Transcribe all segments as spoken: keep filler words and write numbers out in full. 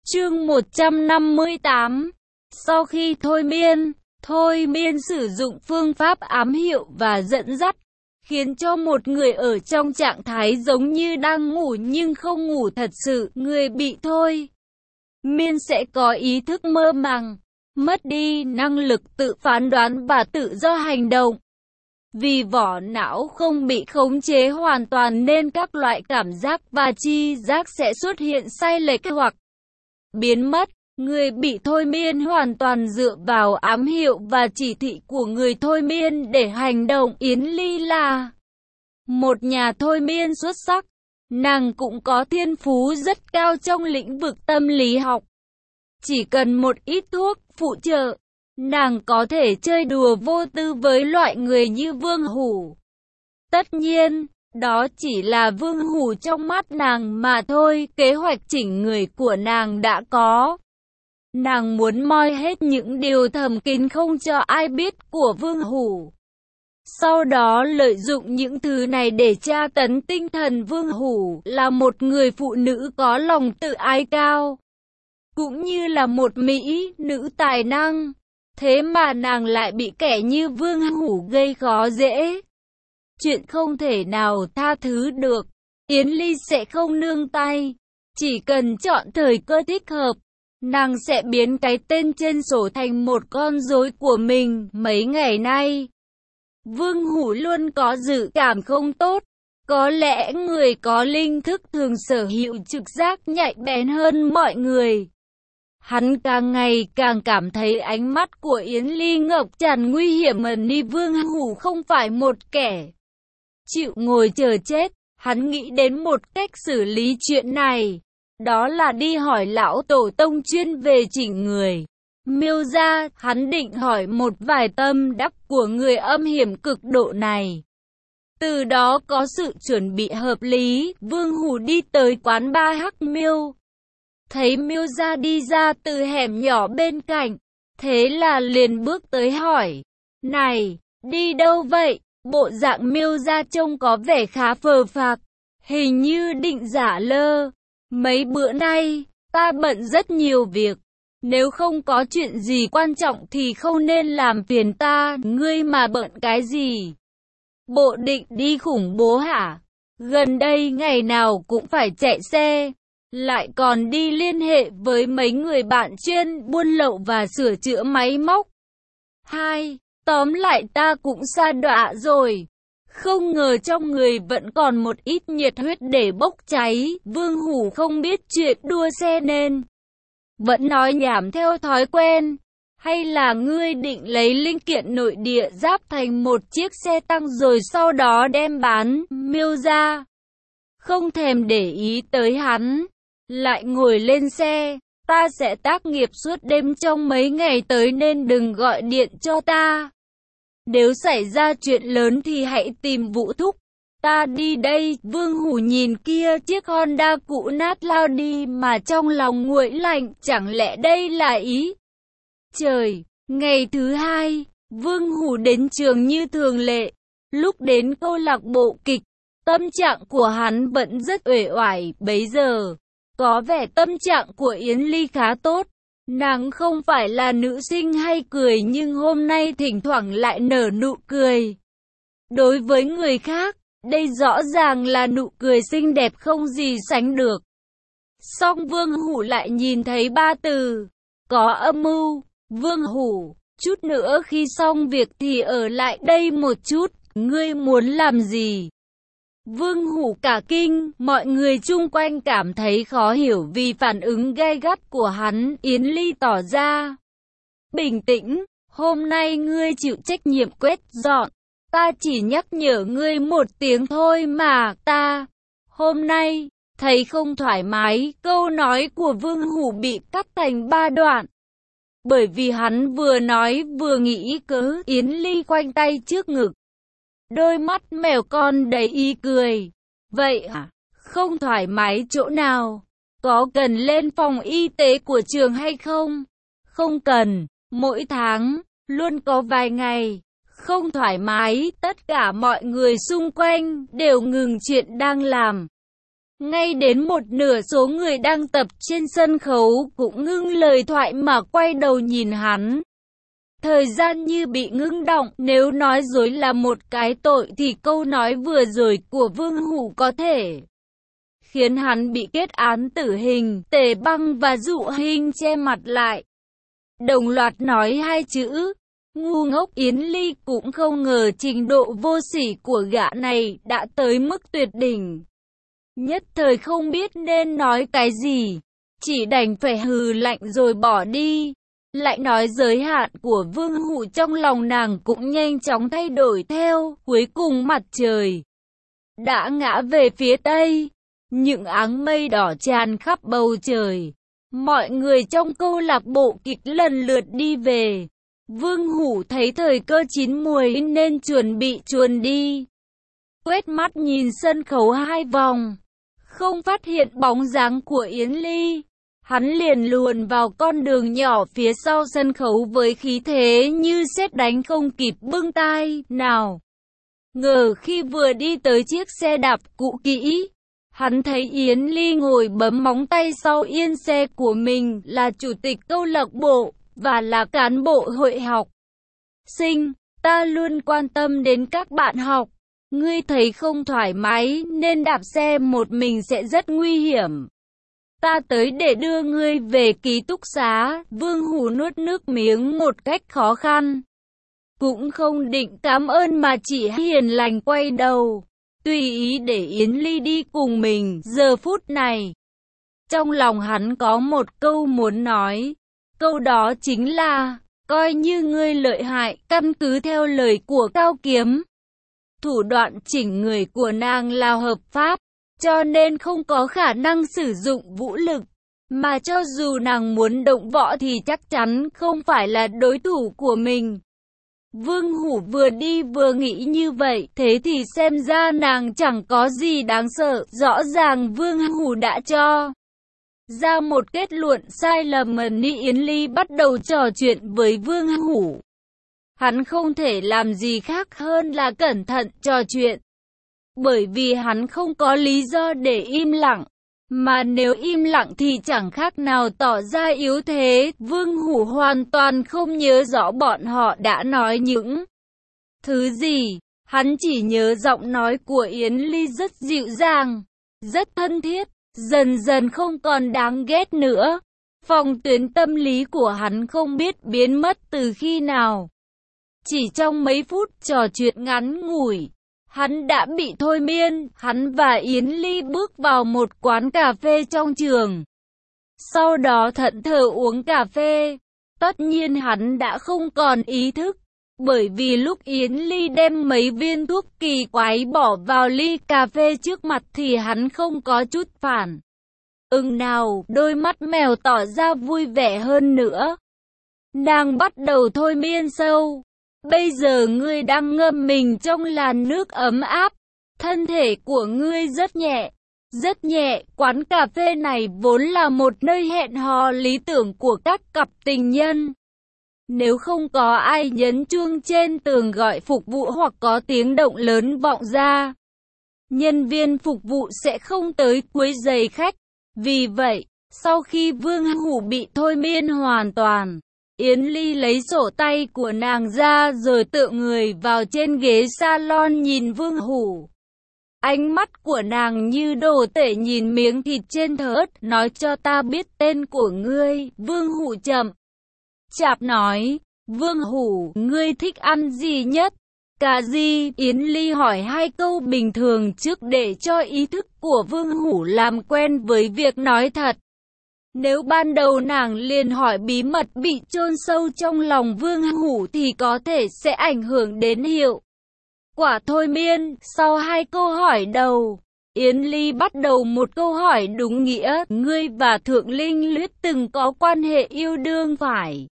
Chương một trăm năm mươi tám. Sau khi thôi miên, thôi miên sử dụng phương pháp ám hiệu và dẫn dắt, khiến cho một người ở trong trạng thái giống như đang ngủ nhưng không ngủ thật sự. Người bị thôi miên sẽ có ý thức mơ màng, mất đi năng lực tự phán đoán và tự do hành động. Vì vỏ não không bị khống chế hoàn toàn nên các loại cảm giác và tri giác sẽ xuất hiện sai lệch hoặc biến mất. Người bị thôi miên hoàn toàn dựa vào ám hiệu và chỉ thị của người thôi miên để hành động. Yến Ly là một nhà thôi miên xuất sắc. Nàng cũng có thiên phú rất cao trong lĩnh vực tâm lý học. Chỉ cần một ít thuốc phụ trợ, nàng có thể chơi đùa vô tư với loại người như Vương Hủ. Tất nhiên, đó chỉ là Vương Hủ trong mắt nàng mà thôi. Kế hoạch chỉnh người của nàng đã có. Nàng muốn moi hết những điều thầm kín không cho ai biết của Vương Hủ. Sau đó lợi dụng những thứ này để tra tấn tinh thần Vương Hủ. Là một người phụ nữ có lòng tự ái cao, cũng như là một mỹ nữ tài năng. Thế mà nàng lại bị kẻ như Vương Hủ gây khó dễ. Chuyện không thể nào tha thứ được. Yến Ly sẽ không nương tay. Chỉ cần chọn thời cơ thích hợp, nàng sẽ biến cái tên trên sổ thành một con rối của mình. Mấy ngày nay, Vương Hủ luôn có dự cảm không tốt. Có lẽ người có linh thức thường sở hữu trực giác nhạy bén hơn mọi người. Hắn càng ngày càng cảm thấy ánh mắt của Yến Ly ngập tràn nguy hiểm. Ni Vương Hủ không phải một kẻ chịu ngồi chờ chết. Hắn nghĩ đến một cách xử lý chuyện này. Đó là đi hỏi lão tổ tông chuyên về chỉnh người. Miêu gia, hắn định hỏi một vài tâm đắc của người âm hiểm cực độ này. Từ đó có sự chuẩn bị hợp lý. Vương Hủ đi tới quán ba Hắc Miêu. Thấy Miêu gia đi ra từ hẻm nhỏ bên cạnh. Thế là liền bước tới hỏi. Này, đi đâu vậy? Bộ dạng Miêu gia trông có vẻ khá phờ phạc. Hình như định giả lơ. Mấy bữa nay, ta bận rất nhiều việc. Nếu không có chuyện gì quan trọng thì không nên làm phiền ta. Ngươi mà bận cái gì? Bộ định đi khủng bố hả? Gần đây ngày nào cũng phải chạy xe. Lại còn đi liên hệ với mấy người bạn chuyên buôn lậu và sửa chữa máy móc. Hai, tóm lại ta cũng sa đọa rồi. Không ngờ trong người vẫn còn một ít nhiệt huyết để bốc cháy. Vương Hủ không biết chuyện đua xe nên vẫn nói nhảm theo thói quen. Hay là ngươi định lấy linh kiện nội địa giáp thành một chiếc xe tăng rồi sau đó đem bán? Miêu gia không thèm để ý tới hắn, lại ngồi lên xe. Ta sẽ tác nghiệp suốt đêm trong mấy ngày tới nên đừng gọi điện cho ta. Nếu xảy ra chuyện lớn thì hãy tìm Vũ thúc. Ta đi đây. Vương Hủ nhìn kia chiếc Honda cũ nát lao đi mà trong lòng nguội lạnh. Chẳng lẽ đây là ý trời? Ngày thứ hai, Vương Hủ đến trường như thường lệ. Lúc đến câu lạc bộ kịch, tâm trạng của hắn vẫn rất uể oải. Bấy giờ, có vẻ tâm trạng của Yến Ly khá tốt. Nàng không phải là nữ sinh hay cười nhưng hôm nay thỉnh thoảng lại nở nụ cười. Đối với người khác, đây rõ ràng là nụ cười xinh đẹp không gì sánh được. Song Vương Hủ lại nhìn thấy ba từ có âm mưu. Vương Hủ, chút nữa khi xong việc thì ở lại đây một chút. Ngươi muốn làm gì? Vương Hủ cả kinh. Mọi người chung quanh cảm thấy khó hiểu vì phản ứng gay gắt của hắn. Yến Ly tỏ ra bình tĩnh. Hôm nay ngươi chịu trách nhiệm quét dọn. Ta chỉ nhắc nhở ngươi một tiếng thôi mà. Ta hôm nay thấy không thoải mái. Câu nói của Vương Hủ bị cắt thành ba đoạn, bởi vì hắn vừa nói vừa nghĩ cớ. Yến Ly khoanh tay trước ngực, đôi mắt mèo con đầy ý cười. Vậy à? Không thoải mái chỗ nào? Có cần lên phòng y tế của trường hay không? Không cần. Mỗi tháng luôn có vài ngày không thoải mái. Tất cả mọi người xung quanh đều ngừng chuyện đang làm. Ngay đến một nửa số người đang tập trên sân khấu cũng ngưng lời thoại mà quay đầu nhìn hắn. Thời gian như bị ngưng đọng, nếu nói dối là một cái tội thì câu nói vừa rồi của Vương Hủ có thể khiến hắn bị kết án tử hình. Tề Băng và Dụ Hinh che mặt lại, đồng loạt nói hai chữ ngu ngốc. Yến Ly cũng không ngờ trình độ vô sỉ của gã này đã tới mức tuyệt đỉnh. Nhất thời không biết nên nói cái gì, chỉ đành phải hừ lạnh rồi bỏ đi. Lại nói giới hạn của Vương Hủ trong lòng nàng cũng nhanh chóng thay đổi theo. Cuối cùng mặt trời đã ngã về phía tây, những áng mây đỏ tràn khắp bầu trời. Mọi người trong câu lạc bộ kịch lần lượt đi về. Vương Hủ thấy thời cơ chín muồi nên chuẩn bị chuồn đi. Quét mắt nhìn sân khấu hai vòng, không phát hiện bóng dáng của Yến Ly. Hắn liền luồn vào con đường nhỏ phía sau sân khấu với khí thế như sét đánh không kịp bưng tai. Nào ngờ khi vừa đi tới chiếc xe đạp cũ kỹ, hắn thấy Yến Ly ngồi bấm móng tay sau yên xe của mình, là chủ tịch câu lạc bộ và là cán bộ hội học sinh. Ta luôn quan tâm đến các bạn học. Ngươi thấy không thoải mái nên đạp xe một mình sẽ rất nguy hiểm. Ta tới để đưa ngươi về ký túc xá. Vương Hủ nuốt nước miếng một cách khó khăn, cũng không định cảm ơn mà chỉ hiền lành quay đầu, tùy ý để Yến Ly đi cùng mình. Giờ phút này, trong lòng hắn có một câu muốn nói. Câu đó chính là, coi như ngươi lợi hại. Căn cứ theo lời của Cao Kiếm, thủ đoạn chỉnh người của nàng là hợp pháp, cho nên không có khả năng sử dụng vũ lực. Mà cho dù nàng muốn động võ thì chắc chắn không phải là đối thủ của mình. Vương Hủ vừa đi vừa nghĩ như vậy, thế thì xem ra nàng chẳng có gì đáng sợ. Rõ ràng Vương Hủ đã cho ra một kết luận sai lầm. Ni Yến Ly bắt đầu trò chuyện với Vương Hủ. Hắn không thể làm gì khác hơn là cẩn thận trò chuyện, bởi vì hắn không có lý do để im lặng. Mà nếu im lặng thì chẳng khác nào tỏ ra yếu thế. Vương Hủ hoàn toàn không nhớ rõ bọn họ đã nói những thứ gì. Hắn chỉ nhớ giọng nói của Yến Ly rất dịu dàng, rất thân thiết, dần dần không còn đáng ghét nữa. Phòng tuyến tâm lý của hắn không biết biến mất từ khi nào. Chỉ trong mấy phút trò chuyện ngắn ngủi, hắn đã bị thôi miên. Hắn và Yến Ly bước vào một quán cà phê trong trường, sau đó thẫn thờ uống cà phê. Tất nhiên hắn đã không còn ý thức, bởi vì lúc Yến Ly đem mấy viên thuốc kỳ quái bỏ vào ly cà phê trước mặt thì hắn không có chút phản ứng nào. Đôi mắt mèo tỏ ra vui vẻ hơn nữa. Nàng bắt đầu thôi miên sâu. Bây giờ ngươi đang ngâm mình trong làn nước ấm áp. Thân thể của ngươi rất nhẹ, rất nhẹ. Quán cà phê này vốn là một nơi hẹn hò lý tưởng của các cặp tình nhân. Nếu không có ai nhấn chuông trên tường gọi phục vụ hoặc có tiếng động lớn vọng ra, nhân viên phục vụ sẽ không tới quấy rầy khách. Vì vậy, sau khi Vương Hủ bị thôi miên hoàn toàn, Yến Ly lấy sổ tay của nàng ra rồi tựa người vào trên ghế salon nhìn Vương Hủ. Ánh mắt của nàng như đồ tể nhìn miếng thịt trên thớt. Nói cho ta biết tên của ngươi. Vương Hủ chậm chạp nói. Vương Hủ, ngươi thích ăn gì nhất? Cà ri. Yến Ly hỏi hai câu bình thường trước để cho ý thức của Vương Hủ làm quen với việc nói thật. Nếu ban đầu nàng liền hỏi bí mật bị chôn sâu trong lòng Vương Hủ thì có thể sẽ ảnh hưởng đến hiệu quả thôi miên. Sau hai câu hỏi đầu, Yến Ly bắt đầu một câu hỏi đúng nghĩa. Ngươi và Thượng Linh Luyết từng có quan hệ yêu đương phải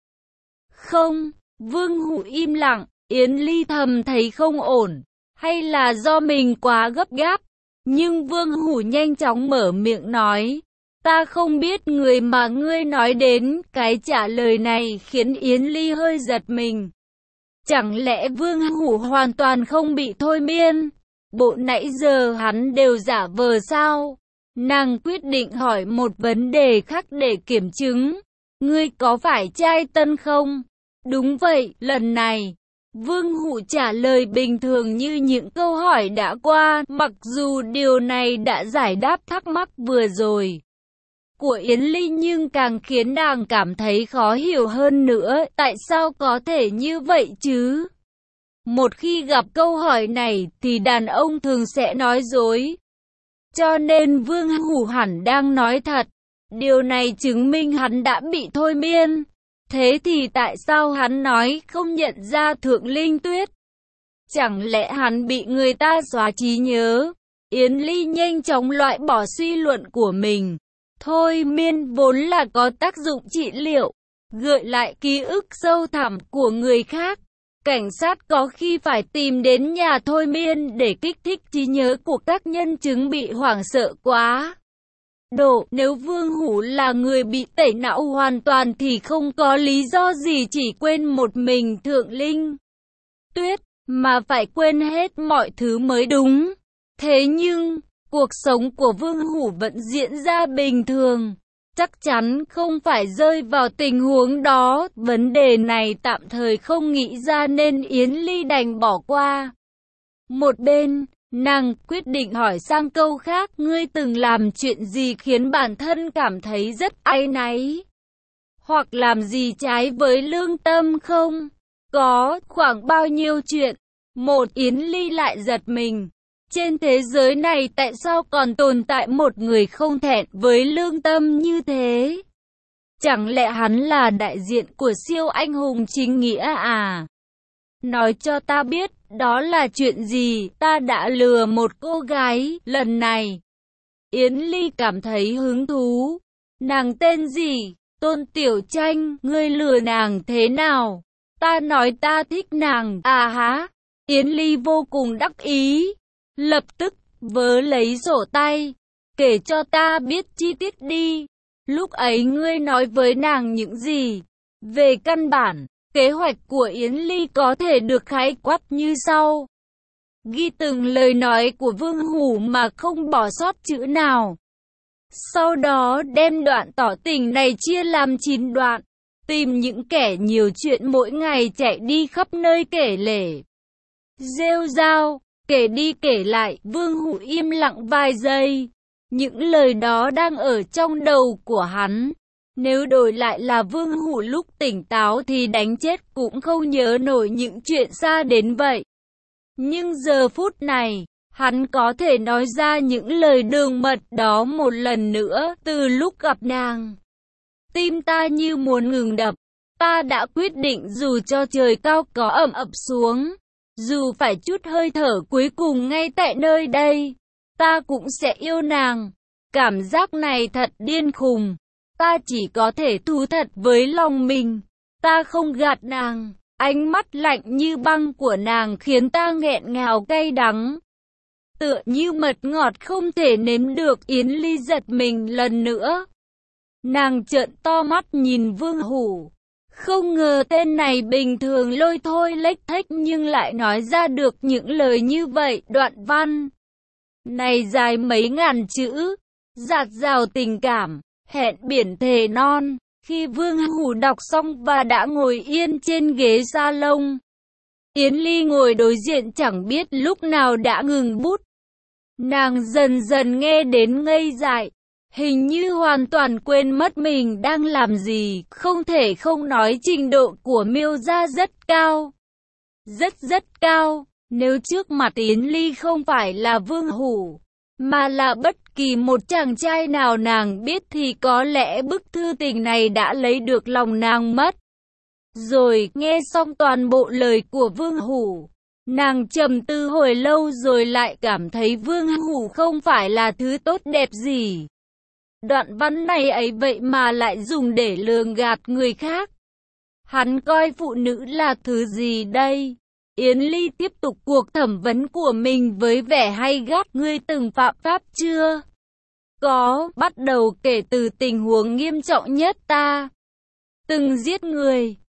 không? Vương Hủ im lặng. Yến Ly thầm thấy không ổn, hay là do mình quá gấp gáp. Nhưng Vương Hủ nhanh chóng mở miệng nói, ta không biết người mà ngươi nói đến. Cái trả lời này khiến Yến Ly hơi giật mình. Chẳng lẽ Vương Hủ hoàn toàn không bị thôi miên? Bộ nãy giờ hắn đều giả vờ sao? Nàng quyết định hỏi một vấn đề khác để kiểm chứng. Ngươi có phải trai tân không? Đúng vậy, lần này, Vương Hủ trả lời bình thường như những câu hỏi đã qua, mặc dù điều này đã giải đáp thắc mắc vừa rồi của Yến Ly nhưng càng khiến nàng cảm thấy khó hiểu hơn nữa, tại sao có thể như vậy chứ? Một khi gặp câu hỏi này thì đàn ông thường sẽ nói dối. Cho nên Vương Hủ hẳn đang nói thật. Điều này chứng minh hắn đã bị thôi miên. Thế thì tại sao hắn nói không nhận ra Thượng Linh Tuyết? Chẳng lẽ hắn bị người ta xóa trí nhớ? Yến Ly nhanh chóng loại bỏ suy luận của mình. Thôi miên vốn là có tác dụng trị liệu, gợi lại ký ức sâu thẳm của người khác. Cảnh sát có khi phải tìm đến nhà thôi miên để kích thích trí nhớ của các nhân chứng bị hoảng sợ quá độ. Nếu Vương Hủ là người bị tẩy não hoàn toàn thì không có lý do gì chỉ quên một mình Thượng Linh Tuyết, mà phải quên hết mọi thứ mới đúng. Thế nhưng, cuộc sống của Vương Hủ vẫn diễn ra bình thường. Chắc chắn không phải rơi vào tình huống đó. Vấn đề này tạm thời không nghĩ ra nên Yến Ly đành bỏ qua. Một bên, nàng quyết định hỏi sang câu khác. Ngươi từng làm chuyện gì khiến bản thân cảm thấy rất áy náy? Hoặc làm gì trái với lương tâm không? Có, khoảng bao nhiêu chuyện? Một, Yến Ly lại giật mình. Trên thế giới này tại sao còn tồn tại một người không thẹn với lương tâm như thế? Chẳng lẽ hắn là đại diện của siêu anh hùng chính nghĩa à? Nói cho ta biết, đó là chuyện gì? Ta đã lừa một cô gái, lần này. Yến Ly cảm thấy hứng thú. Nàng tên gì? Tôn Tiểu Tranh, ngươi lừa nàng thế nào? Ta nói ta thích nàng, à hả? Yến Ly vô cùng đắc ý. Lập tức, vớ lấy sổ tay, kể cho ta biết chi tiết đi. Lúc ấy ngươi nói với nàng những gì? Về căn bản, kế hoạch của Yến Ly có thể được khái quát như sau. Ghi từng lời nói của Vương Hủ mà không bỏ sót chữ nào. Sau đó đem đoạn tỏ tình này chia làm chín đoạn. Tìm những kẻ nhiều chuyện mỗi ngày chạy đi khắp nơi kể lể, rêu rao. Kể đi kể lại, Vương Hủ im lặng vài giây. Những lời đó đang ở trong đầu của hắn. Nếu đổi lại là Vương Hủ lúc tỉnh táo thì đánh chết cũng không nhớ nổi những chuyện xa đến vậy. Nhưng giờ phút này, hắn có thể nói ra những lời đường mật đó một lần nữa. Từ lúc gặp nàng, tim ta như muốn ngừng đập. Ta đã quyết định dù cho trời cao có ẩm ập xuống, dù phải chút hơi thở cuối cùng ngay tại nơi đây, ta cũng sẽ yêu nàng. Cảm giác này thật điên khùng. Ta chỉ có thể thú thật với lòng mình. Ta không gạt nàng. Ánh mắt lạnh như băng của nàng khiến ta nghẹn ngào cay đắng. Tựa như mật ngọt không thể nếm được. Yến Ly giật mình lần nữa. Nàng trợn to mắt nhìn Vương Hủ. Không ngờ tên này bình thường lôi thôi lếch thếch nhưng lại nói ra được những lời như vậy. Đoạn văn này dài mấy ngàn chữ, dạt dào tình cảm, hẹn biển thề non. Khi Vương Hủ đọc xong và đã ngồi yên trên ghế salon, Yến Ly ngồi đối diện chẳng biết lúc nào đã ngừng bút. Nàng dần dần nghe đến ngây dại. Hình như hoàn toàn quên mất mình đang làm gì. Không thể không nói trình độ của Miêu Gia rất cao. Rất rất cao. Nếu trước mặt Yến Ly không phải là Vương Hủ, mà là bất kỳ một chàng trai nào nàng biết thì có lẽ bức thư tình này đã lấy được lòng nàng mất. Rồi nghe xong toàn bộ lời của Vương Hủ, nàng trầm tư hồi lâu rồi lại cảm thấy Vương Hủ không phải là thứ tốt đẹp gì. Đoạn văn này ấy vậy mà lại dùng để lường gạt người khác. Hắn coi phụ nữ là thứ gì đây? Yến Ly tiếp tục cuộc thẩm vấn của mình với vẻ hay gắt. Ngươi từng phạm pháp chưa? Có, bắt đầu kể từ tình huống nghiêm trọng nhất ta từng giết người.